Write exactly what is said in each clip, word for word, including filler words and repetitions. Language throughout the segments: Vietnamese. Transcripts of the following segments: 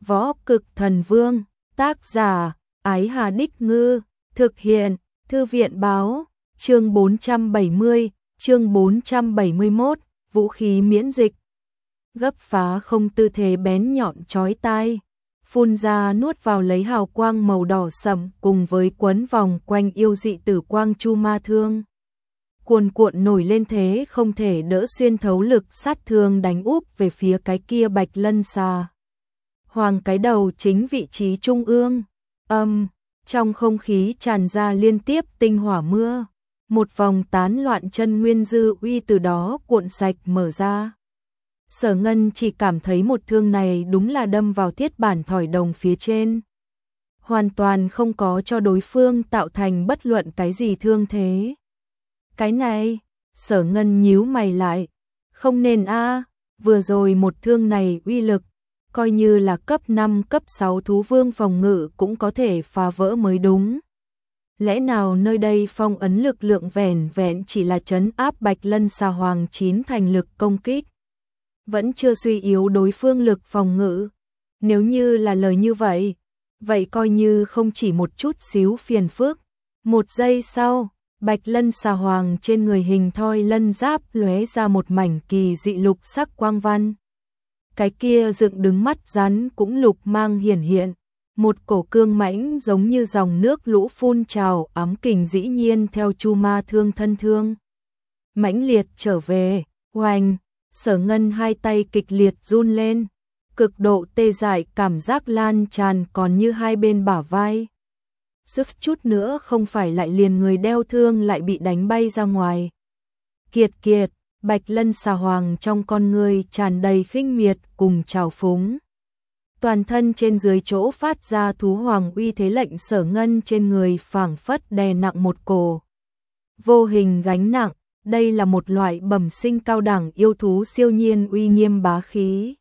Võ Cực Thần Vương, tác giả, Ái Hà Đích Ngư, thực hiện, Thư viện Báo, chương bốn trăm bảy mươi, chương bốn trăm bảy mươi mốt, vũ khí miễn dịch. Gấp phá không tư thế bén nhọn chói tai, phun ra nuốt vào lấy hào quang màu đỏ sẫm cùng với quấn vòng quanh yêu dị tử quang chu ma thương. Cuồn cuộn nổi lên thế không thể đỡ xuyên thấu lực sát thương đánh úp về phía cái kia Bạch Lân xà hoàng cái đầu chính vị trí trung ương. Âm, trong không khí tràn ra liên tiếp tinh hỏa mưa, một vòng tán loạn chân nguyên dư uy từ đó cuộn sạch mở ra. Sở Ngân chỉ cảm thấy một thương này đúng là đâm vào thiết bản thỏi đồng phía trên, hoàn toàn không có cho đối phương tạo thành bất luận cái gì thương thế. Cái này, Sở Ngân nhíu mày lại, không nên a, vừa rồi một thương này uy lực, coi như là cấp năm cấp sáu thú vương phòng ngự cũng có thể phá vỡ mới đúng. Lẽ nào nơi đây phong ấn lực lượng vẻn vẹn chỉ là trấn áp Bạch Lân xà hoàng chín thành lực công kích, vẫn chưa suy yếu đối phương lực phòng ngự? Nếu như là lời như vậy, vậy coi như không chỉ một chút xíu phiền phức. Một giây sau, Bạch Lân xà hoàng trên người hình thoi lân giáp lóe ra một mảnh kỳ dị lục sắc quang văn. Cái kia dựng đứng mắt rắn cũng lục mang hiển hiện, một cổ cương mãnh giống như dòng nước lũ phun trào ám kình dĩ nhiên theo chu ma thương thân thương mãnh liệt trở về. Oanh, Sở Ngân hai tay kịch liệt run lên, cực độ tê dại cảm giác lan tràn còn như hai bên bả vai. Sức chút nữa không phải lại liền người đeo thương lại bị đánh bay ra ngoài. Kiệt kiệt, Bạch Lân xà hoàng trong con người tràn đầy khinh miệt cùng trào phúng. Toàn thân trên dưới chỗ phát ra thú hoàng uy thế lệnh Sở Ngân trên người phảng phất đè nặng một cổ vô hình gánh nặng. Đây là một loại bẩm sinh cao đẳng yêu thú siêu nhiên uy nghiêm bá khí.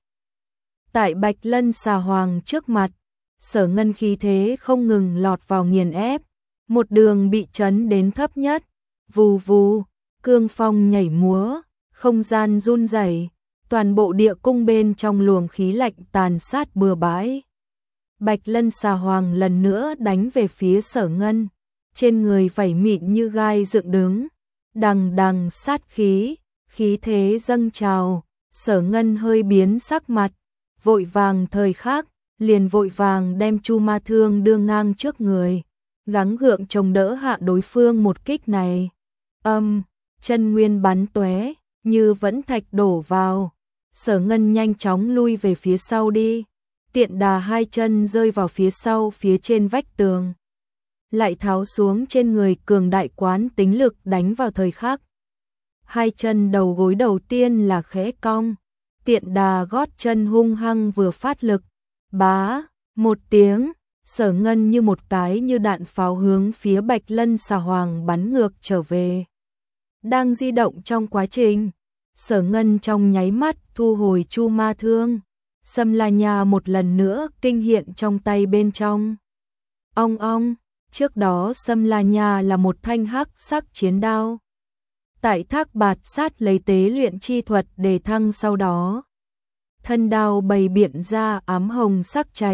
Tại Bạch Lân xà hoàng trước mặt, Sở Ngân khí thế không ngừng lọt vào nghiền ép, một đường bị chấn đến thấp nhất. Vù vù, cương phong nhảy múa, không gian run rẩy, toàn bộ địa cung bên trong luồng khí lạnh tàn sát bừa bãi. Bạch Lân xà hoàng lần nữa đánh về phía Sở Ngân, trên người vảy mịn như gai dựng đứng, đằng đằng sát khí, khí thế dâng trào. Sở Ngân hơi biến sắc mặt, vội vàng thời khắc, liền vội vàng đem chu ma thương đưa ngang trước người, gắng gượng chống đỡ hạ đối phương một kích này. Âm, chân nguyên bắn tóe, như vẫn thạch đổ vào. Sở Ngân nhanh chóng lui về phía sau đi, tiện đà hai chân rơi vào phía sau phía trên vách tường, lại tháo xuống trên người cường đại quán tính lực đánh vào thời khắc. Hai chân đầu gối đầu tiên là khẽ cong, tiện đà gót chân hung hăng vừa phát lực, bá, một tiếng, Sở Ngân như một cái như đạn pháo hướng phía Bạch Lân xà hoàng bắn ngược trở về. Đang di động trong quá trình, Sở Ngân trong nháy mắt thu hồi chu ma thương, Sâm La Nha một lần nữa kinh hiện trong tay bên trong. Ong ong, trước đó Sâm La Nha là một thanh hắc sắc chiến đao. Tại Thác Bạt Sát lấy tế luyện chi thuật đề thăng sau đó, thân đao bày biện ra ám hồng sắc trạch,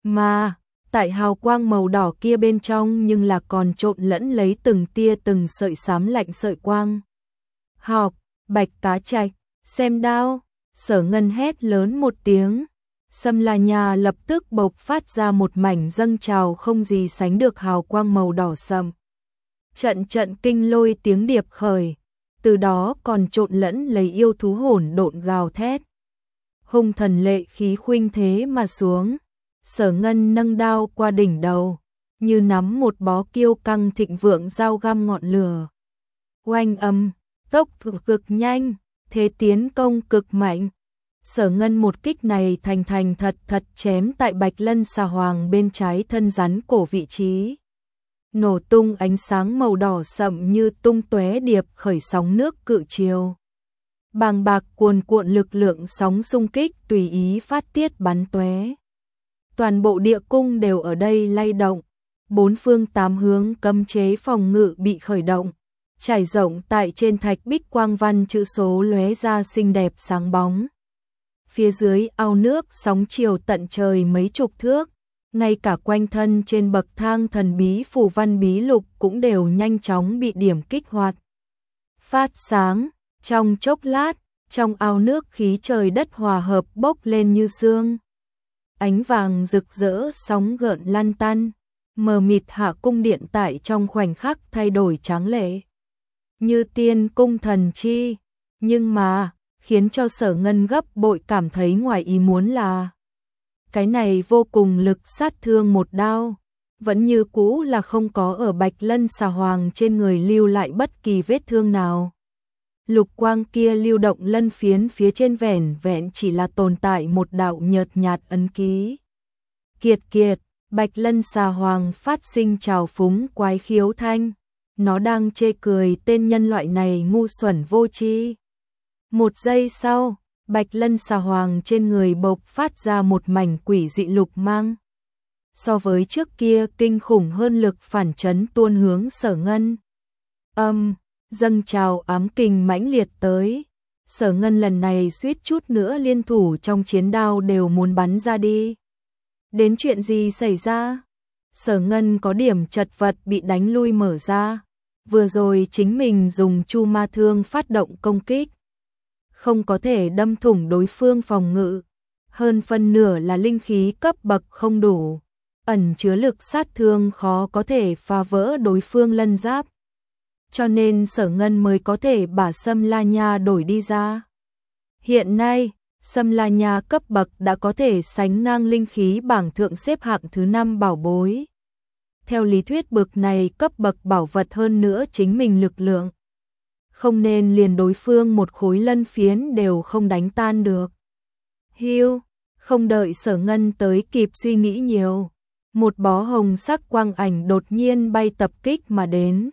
mà tại hào quang màu đỏ kia bên trong nhưng là còn trộn lẫn lấy từng tia từng sợi xám lạnh sợi quang. Học, Bạch Cá Trạch, xem đao, Sở Ngân hét lớn một tiếng. Sâm La Nha lập tức bộc phát ra một mảnh dâng trào không gì sánh được hào quang màu đỏ sẫm. Trận trận kinh lôi tiếng điệp khởi, từ đó còn trộn lẫn lấy yêu thú hỗn độn gào thét. Hung thần lệ khí khuynh thế mà xuống, Sở Ngân nâng đao qua đỉnh đầu, như nắm một bó kiêu căng thịnh vượng dao găm ngọn lửa. Oanh âm, tốc cực nhanh, thế tiến công cực mạnh. Sở Ngân một kích này thành thành thật thật chém tại Bạch Lân xà hoàng bên trái thân rắn cổ vị trí. Nổ tung ánh sáng màu đỏ sậm như tung tóe điệp khởi sóng nước cự chiều. Bàng bạc cuồn cuộn lực lượng sóng xung kích tùy ý phát tiết bắn tóe. Toàn bộ địa cung đều ở đây lay động, bốn phương tám hướng cấm chế phòng ngự bị khởi động, trải rộng tại trên thạch bích quang văn chữ số lóe ra xinh đẹp sáng bóng. phía dưới ao nước sóng chiều tận trời mấy chục thước, ngay cả quanh thân trên bậc thang thần bí phù văn bí lục cũng đều nhanh chóng bị điểm kích hoạt. Phát sáng, trong chốc lát, trong ao nước khí trời đất hòa hợp bốc lên như sương. Ánh vàng rực rỡ sóng gợn lăn tăn, mờ mịt hạ cung điện tại trong khoảnh khắc thay đổi tráng lệ. Như tiên cung thần chi, nhưng mà, khiến cho Sở Ngân gấp bội cảm thấy ngoài ý muốn là cái này vô cùng lực sát thương một đao, vẫn như cũ là không có ở Bạch Lân Xà Hoàng trên người lưu lại bất kỳ vết thương nào. Lục quang kia lưu động lân phiến phía trên vẻn vẹn chỉ là tồn tại một đạo nhợt nhạt ấn ký. Kiệt kiệt, Bạch Lân Xà Hoàng phát sinh trào phúng quái khiếu thanh, nó đang chê cười tên nhân loại này ngu xuẩn vô tri. Một giây sau, Bạch Lân Xà Hoàng trên người bộc phát ra một mảnh quỷ dị lục mang. So với trước kia kinh khủng hơn lực phản chấn tuôn hướng Sở Ngân. Âm, dâng trào ám kình mãnh liệt tới. Sở Ngân lần này suýt chút nữa liên thủ trong chiến đao đều muốn bắn ra đi. Đến chuyện gì xảy ra? Sở Ngân có điểm chật vật bị đánh lui mở ra. Vừa rồi chính mình dùng chu ma thương phát động công kích, không có thể đâm thủng đối phương phòng ngự. Hơn phân nửa là linh khí cấp bậc không đủ, ẩn chứa lực sát thương khó có thể phá vỡ đối phương lân giáp. Cho nên Sở Ngân mới có thể bả Sâm La Nha đổi đi ra. Hiện nay, Sâm La Nha cấp bậc đã có thể sánh ngang linh khí bảng thượng xếp hạng thứ năm bảo bối. Theo lý thuyết bậc này cấp bậc bảo vật hơn nữa chính mình lực lượng, không nên liền đối phương một khối lân phiến đều không đánh tan được. Hiu, không đợi Sở Ngân tới kịp suy nghĩ nhiều, một bó hồng sắc quang ảnh đột nhiên bay tập kích mà đến.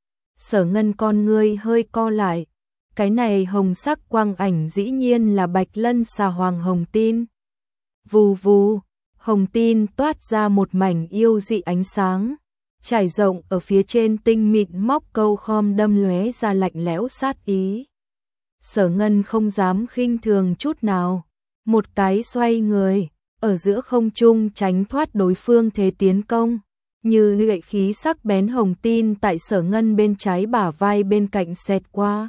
Sở Ngân con ngươi hơi co lại, cái này hồng sắc quang ảnh dĩ nhiên là Bạch Lân Xà Hoàng Hồng Tin. Vù vù, hồng tin toát ra một mảnh yêu dị ánh sáng, trải rộng ở phía trên tinh mịn móc câu khom đâm lóe ra lạnh lẽo sát ý. Sở Ngân không dám khinh thường chút nào, một cái xoay người, ở giữa không trung tránh thoát đối phương thế tiến công, như lưỡi khí sắc bén hồng tin tại Sở Ngân bên trái bả vai bên cạnh xẹt qua.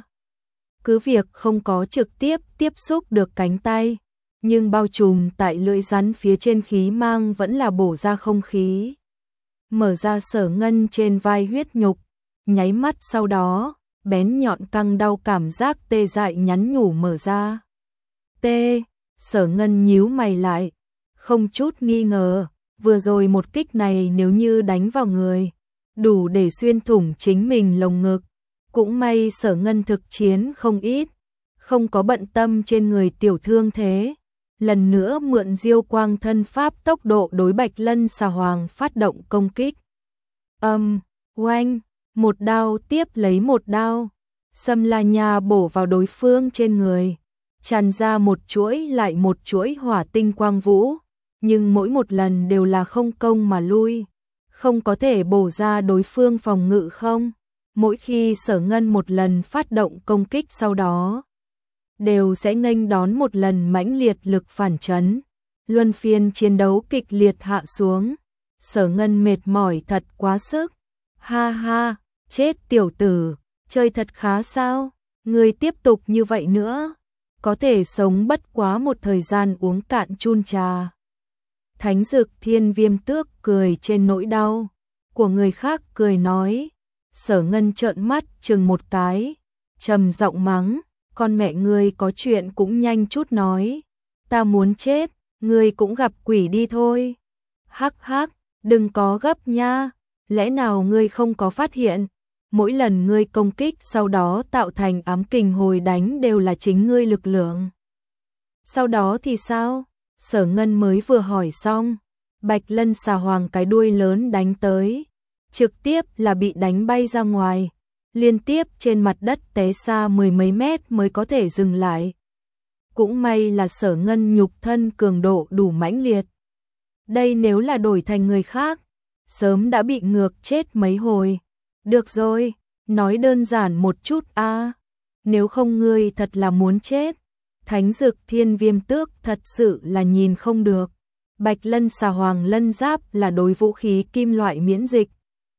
Cứ việc không có trực tiếp tiếp xúc được cánh tay, nhưng bao trùm tại lưỡi rắn phía trên khí mang vẫn là bổ ra không khí. Mở ra Sở Ngân trên vai huyết nhục, nháy mắt sau đó, bén nhọn căng đau cảm giác tê dại nhắn nhủ mở ra. Tê, Sở Ngân nhíu mày lại, không chút nghi ngờ, vừa rồi một kích này nếu như đánh vào người, đủ để xuyên thủng chính mình lồng ngực. Cũng may Sở Ngân thực chiến không ít, không có bận tâm trên người tiểu thương thế. Lần nữa mượn diêu quang thân pháp tốc độ đối Bạch Lân Xà Hoàng phát động công kích. Âm, oanh, một đao tiếp lấy một đao, Sâm La Nha bổ vào đối phương trên người, tràn ra một chuỗi lại một chuỗi hỏa tinh quang vũ, nhưng mỗi một lần đều là không công mà lui, không có thể bổ ra đối phương phòng ngự không. Mỗi khi Sở Ngân một lần phát động công kích sau đó, đều sẽ nghênh đón một lần mãnh liệt lực phản chấn. Luân phiên chiến đấu kịch liệt hạ xuống, Sở Ngân mệt mỏi thật quá sức. Ha ha, chết tiểu tử, chơi thật khá sao, người tiếp tục như vậy nữa, có thể sống bất quá một thời gian uống cạn chun trà. Thánh Dực Thiên Viêm Tước cười trên nỗi đau của người khác cười nói. Sở Ngân trợn mắt chừng một cái, trầm giọng mắng, con mẹ ngươi có chuyện cũng nhanh chút nói, ta muốn chết, ngươi cũng gặp quỷ đi thôi. Hắc hắc, đừng có gấp nha, lẽ nào ngươi không có phát hiện, mỗi lần ngươi công kích sau đó tạo thành ám kình hồi đánh đều là chính ngươi lực lượng. Sau đó thì sao? Sở Ngân mới vừa hỏi xong, Bạch Lân Xà Hoàng cái đuôi lớn đánh tới, trực tiếp là bị đánh bay ra ngoài, liên tiếp trên mặt đất té xa mười mấy mét mới có thể dừng lại. Cũng may là Sở Ngân nhục thân cường độ đủ mãnh liệt. Đây nếu là đổi thành người khác, sớm đã bị ngược chết mấy hồi. Được rồi, nói đơn giản một chút a, nếu không ngươi thật là muốn chết, Thánh dực thiên viêm tước thật sự là nhìn không được. Bạch lân xà hoàng lân giáp là đối vũ khí kim loại miễn dịch.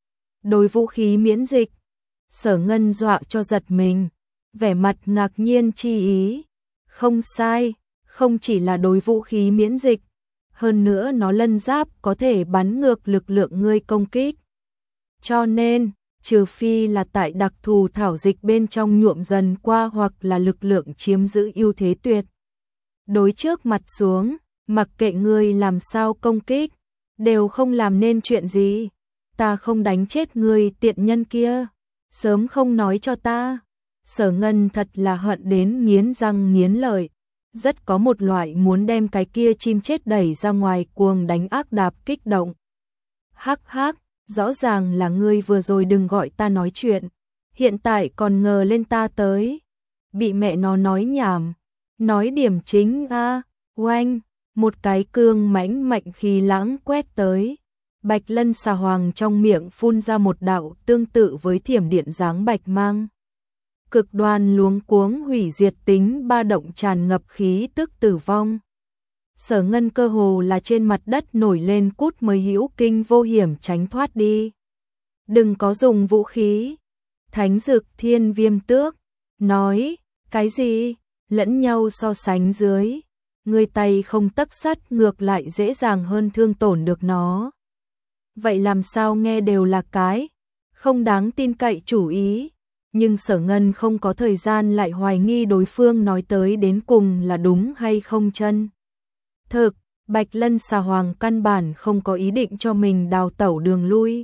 Đối vũ khí miễn dịch, Sở Ngân dọa cho giật mình, vẻ mặt ngạc nhiên chi ý. Không sai, không chỉ là đối vũ khí miễn dịch, hơn nữa nó lân giáp có thể bắn ngược lực lượng ngươi công kích. Cho nên, trừ phi là tại đặc thù thảo dịch bên trong nhuộm dần qua hoặc là lực lượng chiếm giữ ưu thế tuyệt đối trước mặt xuống, mặc kệ ngươi làm sao công kích, đều không làm nên chuyện gì. Ta không đánh chết ngươi tiện nhân kia, sớm không nói cho ta. Sở Ngân thật là hận đến nghiến răng nghiến lợi, rất có một loại muốn đem cái kia chim chết đẩy ra ngoài cuồng đánh ác đạp kích động. Hắc hắc, rõ ràng là ngươi vừa rồi đừng gọi ta nói chuyện, hiện tại còn ngờ lên ta tới. Bị mẹ nó nói nhảm, nói điểm chính a. À. Oanh, một cái cương mãnh mạnh khí lãng quét tới. Bạch lân xà hoàng trong miệng phun ra một đạo tương tự với thiểm điện dáng bạch mang. Cực đoan luống cuống hủy diệt tính ba động tràn ngập khí tức tử vong. Sở Ngân cơ hồ là trên mặt đất nổi lên cút mới hữu kinh vô hiểm tránh thoát đi. Đừng có dùng vũ khí. Thánh dực thiên viêm tước nói, cái gì? Lẫn nhau so sánh dưới, người tay không tấc sắt ngược lại dễ dàng hơn thương tổn được nó. Vậy làm sao nghe đều là cái không đáng tin cậy chủ ý. Nhưng Sở Ngân không có thời gian lại hoài nghi đối phương nói tới đến cùng là đúng hay không chân. Thực, Bạch lân xà hoàng căn bản không có ý định cho mình đào tẩu đường lui.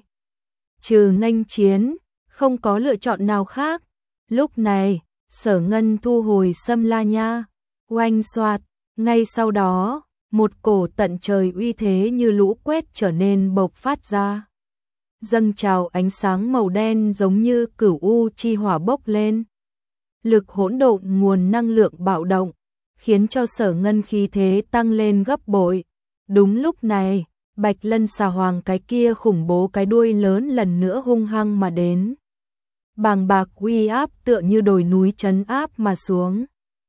Trừ nghênh chiến, không có lựa chọn nào khác. Lúc này, Sở Ngân thu hồi Sâm La Nha, oanh xoạt, ngay sau đó, một cổ tận trời uy thế như lũ quét trở nên bộc phát ra. Dâng trào ánh sáng màu đen giống như cửu u chi hỏa bốc lên. Lực hỗn độn nguồn năng lượng bạo động, khiến cho Sở Ngân khí thế tăng lên gấp bội. Đúng lúc này, Bạch lân xà hoàng cái kia khủng bố cái đuôi lớn lần nữa hung hăng mà đến. Bàng bạc uy áp tựa như đồi núi trấn áp mà xuống.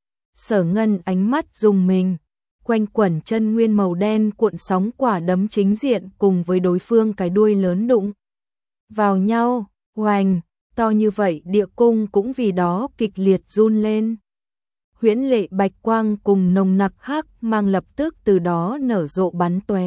Sở Ngân ánh mắt rùng mình, quanh quẩn chân nguyên màu đen cuộn sóng quả đấm chính diện cùng với đối phương cái đuôi lớn đụng vào nhau, oanh, to như vậy địa cung cũng vì đó kịch liệt run lên. Huyễn lệ bạch quang cùng nồng nặc hắc mang lập tức từ đó nở rộ bắn tóe.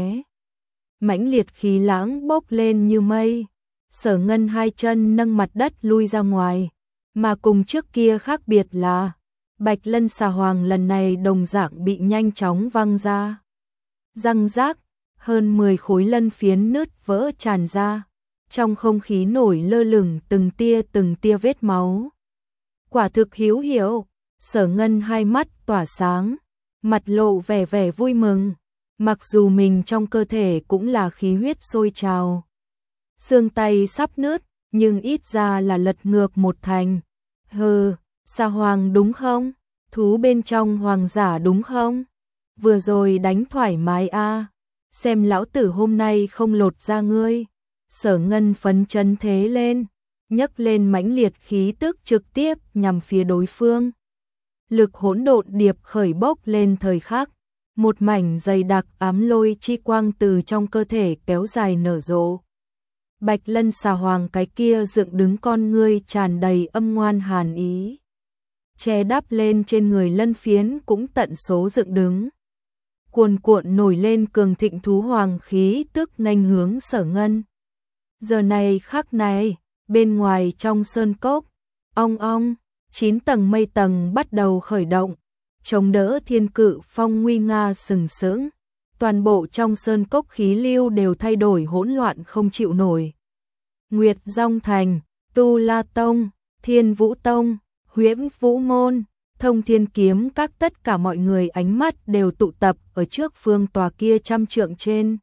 Mãnh liệt khí lãng bốc lên như mây. Sở Ngân hai chân nâng mặt đất lui ra ngoài, mà cùng trước kia khác biệt là Bạch lân xà hoàng lần này đồng dạng bị nhanh chóng văng ra. Răng rác, hơn mười khối lân phiến nứt vỡ tràn ra, trong không khí nổi lơ lửng từng tia từng tia vết máu. Quả thực hiếu hiểu. Sở Ngân hai mắt tỏa sáng, mặt lộ vẻ vẻ vui mừng, mặc dù mình trong cơ thể cũng là khí huyết sôi trào. Xương tay sắp nứt, nhưng ít ra là lật ngược một thành. Hừ, xà hoàng đúng không? Thú bên trong hoàng giả đúng không? Vừa rồi đánh thoải mái a, à. Xem lão tử hôm nay không lột ra ngươi. Sở Ngân phấn chấn thế lên, nhấc lên mãnh liệt khí tức trực tiếp nhằm phía đối phương. Lực hỗn độn điệp khởi bốc lên thời khắc, một mảnh dày đặc ám lôi chi quang từ trong cơ thể kéo dài nở rộ. Bạch lân xà hoàng cái kia dựng đứng con ngươi tràn đầy âm ngoan hàn ý. Che đắp lên trên người lân phiến cũng tận số dựng đứng. Cuồn cuộn nổi lên cường thịnh thú hoàng khí tức nghênh hướng Sở Ngân. Giờ này khắc này, bên ngoài trong sơn cốc, ong ong, chín tầng mây tầng bắt đầu khởi động, chống đỡ thiên cự phong nguy nga sừng sững. Toàn bộ trong sơn cốc khí lưu đều thay đổi hỗn loạn không chịu nổi. Nguyệt Dòng Thành, Tu La Tông, Thiên Vũ Tông, Huyễn Vũ Môn, Thông Thiên Kiếm các tất cả mọi người ánh mắt đều tụ tập ở trước phương tòa kia trăm trượng trên.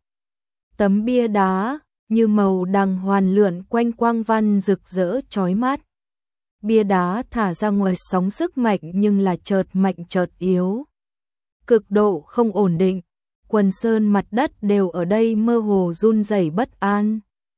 Tấm bia đá, như màu đằng hoàn lượn quanh quang văn rực rỡ chói mắt. Bia đá thả ra ngoài sóng sức mạnh nhưng là chợt mạnh chợt yếu. Cực độ không ổn định, quần sơn mặt đất đều ở đây mơ hồ run rẩy bất an.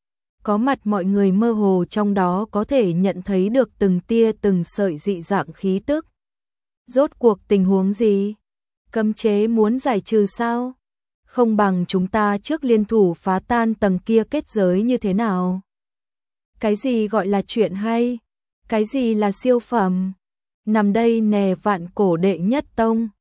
Có mặt mọi người mơ hồ trong đó có thể nhận thấy được từng tia từng sợi dị dạng khí tức. Rốt cuộc tình huống gì? Cấm chế muốn giải trừ sao? Không bằng chúng ta trước liên thủ phá tan tầng kia kết giới như thế nào? Cái gì gọi là chuyện hay? Cái gì là siêu phẩm? Nằm đây nè vạn cổ đệ nhất tông.